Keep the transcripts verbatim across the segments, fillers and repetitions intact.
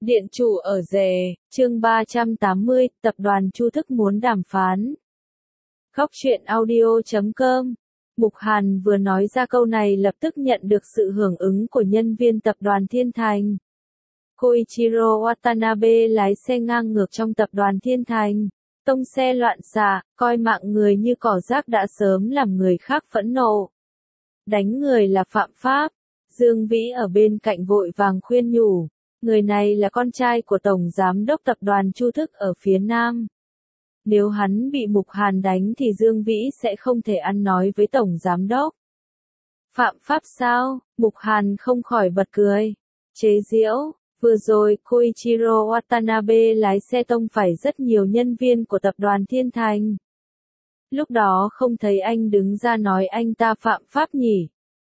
Điện chủ ở rể, chương ba trăm tám mươi, tập đoàn Chu Thức muốn đàm phán. Góc truyện audio chấm com. Mục Hàn vừa nói ra câu này lập tức nhận được sự hưởng ứng của nhân viên tập đoàn Thiên Thành. Koichiro Watanabe lái xe ngang ngược trong tập đoàn Thiên Thành, tông xe loạn xạ, coi mạng người như cỏ rác đã sớm làm người khác phẫn nộ. Đánh người là phạm pháp. Dương Vĩ ở bên cạnh vội vàng khuyên nhủ. Người này là con trai của Tổng Giám đốc Tập đoàn Chu Thức ở phía Nam. Nếu hắn bị Mục Hàn đánh thì Dương Vĩ sẽ không thể ăn nói với Tổng Giám đốc. Phạm pháp sao? Mục Hàn không khỏi bật cười. Chế giễu, vừa rồi Koichiro Watanabe lái xe tông phải rất nhiều nhân viên của Tập đoàn Thiên Thành. Lúc đó không thấy anh đứng ra nói anh ta phạm pháp nhỉ?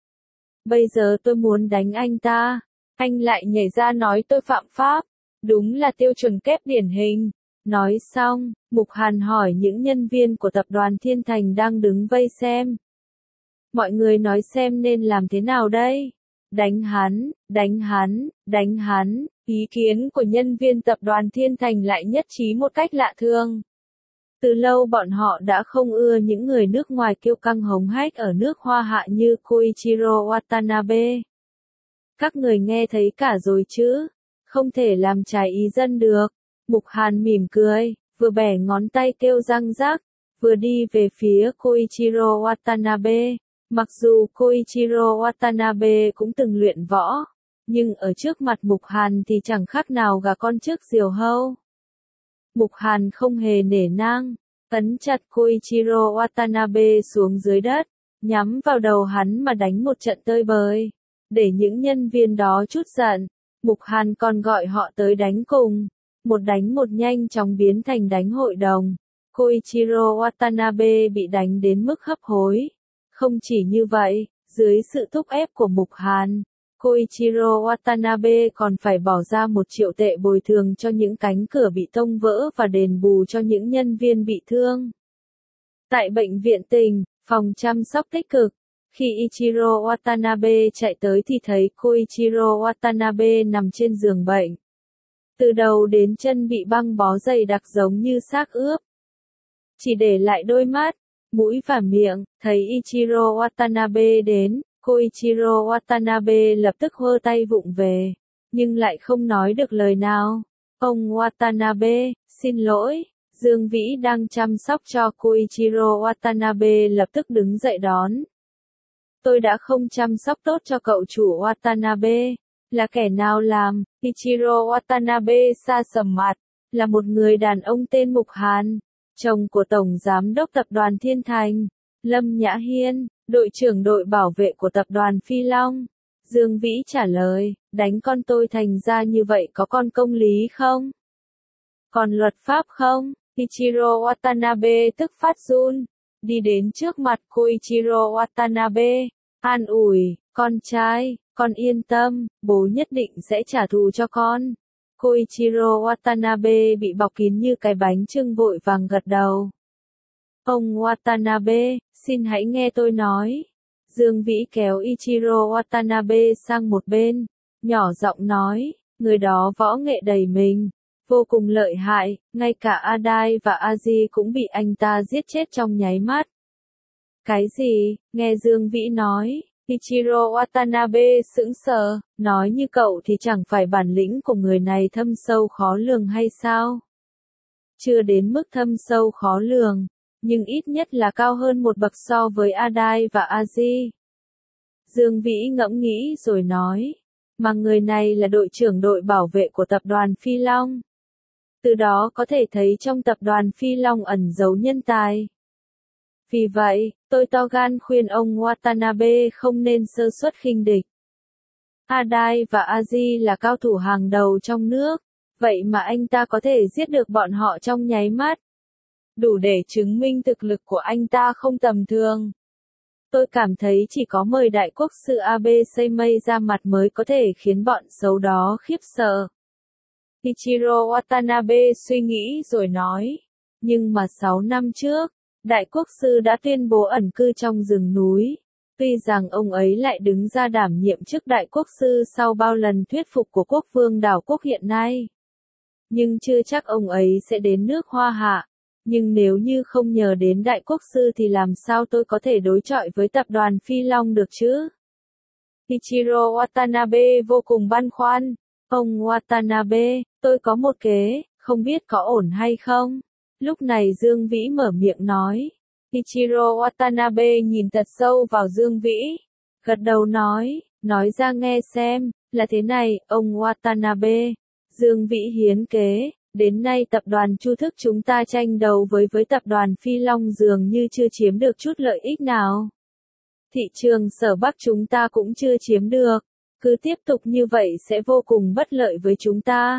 Bây giờ tôi muốn đánh anh ta. Anh lại nhảy ra nói tôi phạm pháp, đúng là tiêu chuẩn kép điển hình. Nói xong, Mục Hàn hỏi những nhân viên của tập đoàn Thiên Thành đang đứng vây xem. Mọi người nói xem nên làm thế nào đây? Đánh hắn, đánh hắn, đánh hắn. Ý kiến của nhân viên tập đoàn Thiên Thành lại nhất trí một cách lạ thường. Từ lâu bọn họ đã không ưa những người nước ngoài kiêu căng hống hách ở nước Hoa Hạ như Koichiro Watanabe. Các người nghe thấy cả rồi chứ, không thể làm trái ý dân được. Mục Hàn mỉm cười, vừa bẻ ngón tay kêu răng rắc, vừa đi về phía Koichiro Watanabe. Mặc dù Koichiro Watanabe cũng từng luyện võ, nhưng ở trước mặt Mục Hàn thì chẳng khác nào gà con trước diều hâu. Mục Hàn không hề nể nang, ấn chặt Koichiro Watanabe xuống dưới đất, nhắm vào đầu hắn mà đánh một trận tơi bời. Để những nhân viên đó chút giận, Mục Hàn còn gọi họ tới đánh cùng. Một đánh một nhanh chóng biến thành đánh hội đồng. Koichiro Watanabe bị đánh đến mức hấp hối. Không chỉ như vậy, dưới sự thúc ép của Mục Hàn, Koichiro Watanabe còn phải bỏ ra một triệu tệ bồi thường cho những cánh cửa bị tông vỡ và đền bù cho những nhân viên bị thương. Tại bệnh viện tỉnh, phòng chăm sóc tích cực, khi Ichiro Watanabe chạy tới thì thấy Koichiro Watanabe nằm trên giường bệnh. Từ đầu đến chân bị băng bó dày đặc giống như xác ướp. Chỉ để lại đôi mắt, mũi và miệng, thấy Ichiro Watanabe đến, Koichiro Watanabe lập tức hơ tay vụng về, nhưng lại không nói được lời nào. Ông Watanabe, xin lỗi. Dương Vĩ đang chăm sóc cho Koichiro Watanabe lập tức đứng dậy đón. Tôi đã không chăm sóc tốt cho cậu chủ Watanabe. Là kẻ nào làm? Ichiro Watanabe sa sầm mặt. Là một người đàn ông tên Mục Hàn, chồng của Tổng Giám đốc Tập đoàn Thiên Thành, Lâm Nhã Hiên, đội trưởng đội bảo vệ của Tập đoàn Phi Long. Dương Vĩ trả lời, đánh con tôi thành ra như vậy có con công lý không? Còn luật pháp không? Ichiro Watanabe tức phát run, đi đến trước mặt Koichiro Watanabe, an ủi, con trai, con yên tâm, bố nhất định sẽ trả thù cho con. Koichiro Watanabe bị bọc kín như cái bánh chưng vội vàng gật đầu. Ông Watanabe, xin hãy nghe tôi nói. Dương Vĩ kéo Ichiro Watanabe sang một bên, nhỏ giọng nói, người đó võ nghệ đầy mình, vô cùng lợi hại, ngay cả Adai và Aji cũng bị anh ta giết chết trong nháy mắt. Cái gì? Nghe Dương Vĩ nói, Ichiro Watanabe sững sờ, nói như cậu thì chẳng phải bản lĩnh của người này thâm sâu khó lường hay sao? Chưa đến mức thâm sâu khó lường, nhưng ít nhất là cao hơn một bậc so với Adai và Aji. Dương Vĩ ngẫm nghĩ rồi nói, mà người này là đội trưởng đội bảo vệ của tập đoàn Phi Long. Từ đó có thể thấy trong tập đoàn Phi Long ẩn giấu nhân tài. Vì vậy, tôi to gan khuyên ông Watanabe không nên sơ suất khinh địch. Adai và Aji là cao thủ hàng đầu trong nước, vậy mà anh ta có thể giết được bọn họ trong nháy mắt. Đủ để chứng minh thực lực của anh ta không tầm thường. Tôi cảm thấy chỉ có mời đại quốc sư Abe Seimei ra mặt mới có thể khiến bọn xấu đó khiếp sợ. Ichiro Watanabe suy nghĩ rồi nói, nhưng mà sáu năm trước, đại quốc sư đã tuyên bố ẩn cư trong rừng núi, Tuy rằng ông ấy lại đứng ra đảm nhiệm chức đại quốc sư sau bao lần thuyết phục của quốc vương đảo quốc hiện nay. Nhưng chưa chắc ông ấy sẽ đến nước Hoa Hạ. Nhưng nếu như không nhờ đến đại quốc sư thì làm sao tôi có thể đối chọi với tập đoàn Phi Long được chứ? Ichiro Watanabe vô cùng băn khoăn. Ông Watanabe, tôi có một kế, không biết có ổn hay không? Lúc này Dương Vĩ mở miệng nói. Ichiro Watanabe nhìn thật sâu vào Dương Vĩ. Gật đầu nói, nói ra nghe xem, là thế này, ông Watanabe. Dương Vĩ hiến kế, đến nay tập đoàn Chu Thức chúng ta tranh đấu với với tập đoàn Phi Long dường như chưa chiếm được chút lợi ích nào. Thị trường Sở Bắc chúng ta cũng chưa chiếm được, cứ tiếp tục như vậy sẽ vô cùng bất lợi với chúng ta.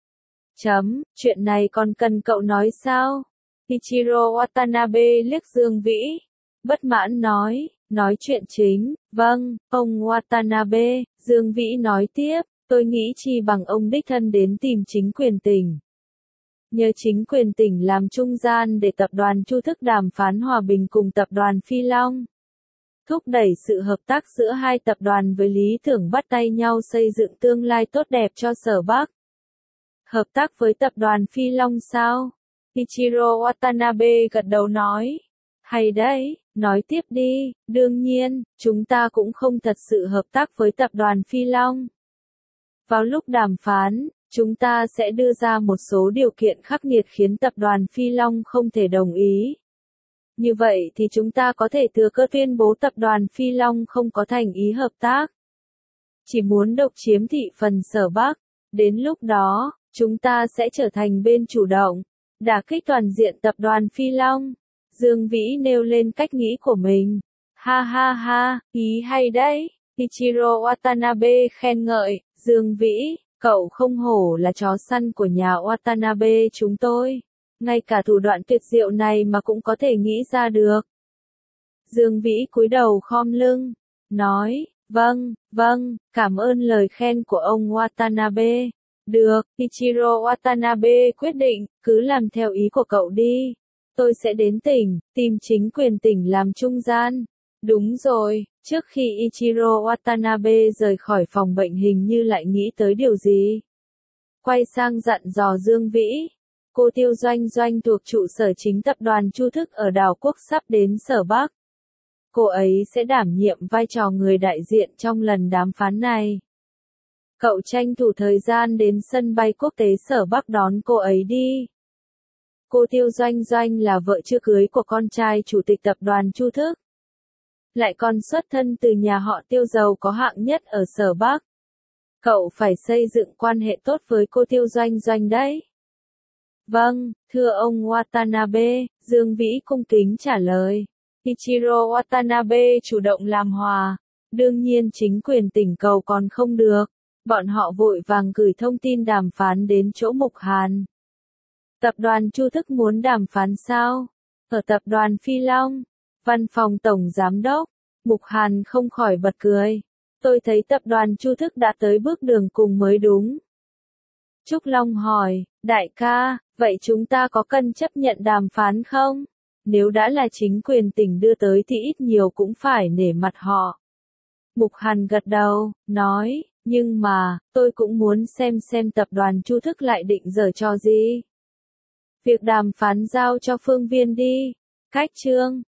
Chấm, chuyện này còn cần cậu nói sao? Ichiro Watanabe liếc Dương Vĩ, bất mãn nói, nói chuyện chính, vâng, ông Watanabe, Dương Vĩ nói tiếp, tôi nghĩ chi bằng ông đích thân đến tìm chính quyền tỉnh. Nhờ chính quyền tỉnh làm trung gian để tập đoàn Chu Thức đàm phán hòa bình cùng tập đoàn Phi Long. Thúc đẩy sự hợp tác giữa hai tập đoàn với lý tưởng bắt tay nhau xây dựng tương lai tốt đẹp cho Sở Bắc. Hợp tác với tập đoàn Phi Long sao? Ichiro Watanabe gật đầu nói. Hay đấy, nói tiếp đi, đương nhiên, chúng ta cũng không thật sự hợp tác với tập đoàn Phi Long. Vào lúc đàm phán, chúng ta sẽ đưa ra một số điều kiện khắc nghiệt khiến tập đoàn Phi Long không thể đồng ý. Như vậy thì chúng ta có thể thừa cơ tuyên bố tập đoàn Phi Long không có thành ý hợp tác. Chỉ muốn độc chiếm thị phần Sở Bắc. Đến lúc đó, chúng ta sẽ trở thành bên chủ động, đả kích toàn diện tập đoàn Phi Long. Dương Vĩ nêu lên cách nghĩ của mình. Ha ha ha, ý hay đấy. Ichiro Watanabe khen ngợi, Dương Vĩ, cậu không hổ là chó săn của nhà Watanabe chúng tôi. Ngay cả thủ đoạn tuyệt diệu này mà cũng có thể nghĩ ra được. Dương Vĩ cúi đầu khom lưng, nói, vâng, vâng, cảm ơn lời khen của ông Watanabe. Được, Ichiro Watanabe quyết định, cứ làm theo ý của cậu đi. Tôi sẽ đến tỉnh, tìm chính quyền tỉnh làm trung gian. Đúng rồi, trước khi Ichiro Watanabe rời khỏi phòng bệnh hình như lại nghĩ tới điều gì. Quay sang dặn dò Dương Vĩ. Cô Tiêu Doanh Doanh thuộc trụ sở chính tập đoàn Chu Thức ở đảo quốc sắp đến Sở Bắc. Cô ấy sẽ đảm nhiệm vai trò người đại diện trong lần đàm phán này. Cậu tranh thủ thời gian đến sân bay quốc tế Sở Bắc đón cô ấy đi. Cô Tiêu Doanh Doanh là vợ chưa cưới của con trai chủ tịch tập đoàn Chu Thức. Lại còn xuất thân từ nhà họ Tiêu giàu có hạng nhất ở Sở Bắc. Cậu phải xây dựng quan hệ tốt với cô Tiêu Doanh Doanh đấy. Vâng, thưa ông Watanabe, Dương Vĩ cung kính trả lời. Ichiro Watanabe chủ động làm hòa. Đương nhiên chính quyền tỉnh cầu còn không được. Bọn họ vội vàng gửi thông tin đàm phán đến chỗ Mục Hàn. Tập đoàn Chu Thức muốn đàm phán sao? Ở tập đoàn Phi Long, văn phòng tổng giám đốc, Mục Hàn không khỏi bật cười. Tôi thấy tập đoàn Chu Thức đã tới bước đường cùng mới đúng. Trúc Long hỏi, đại ca, vậy chúng ta có cần chấp nhận đàm phán không? Nếu đã là chính quyền tỉnh đưa tới thì ít nhiều cũng phải nể mặt họ. Mục Hàn gật đầu, nói, nhưng mà, tôi cũng muốn xem xem tập đoàn Chu Thức lại định giở trò gì. Việc đàm phán giao cho Phương Viên đi. Cách chương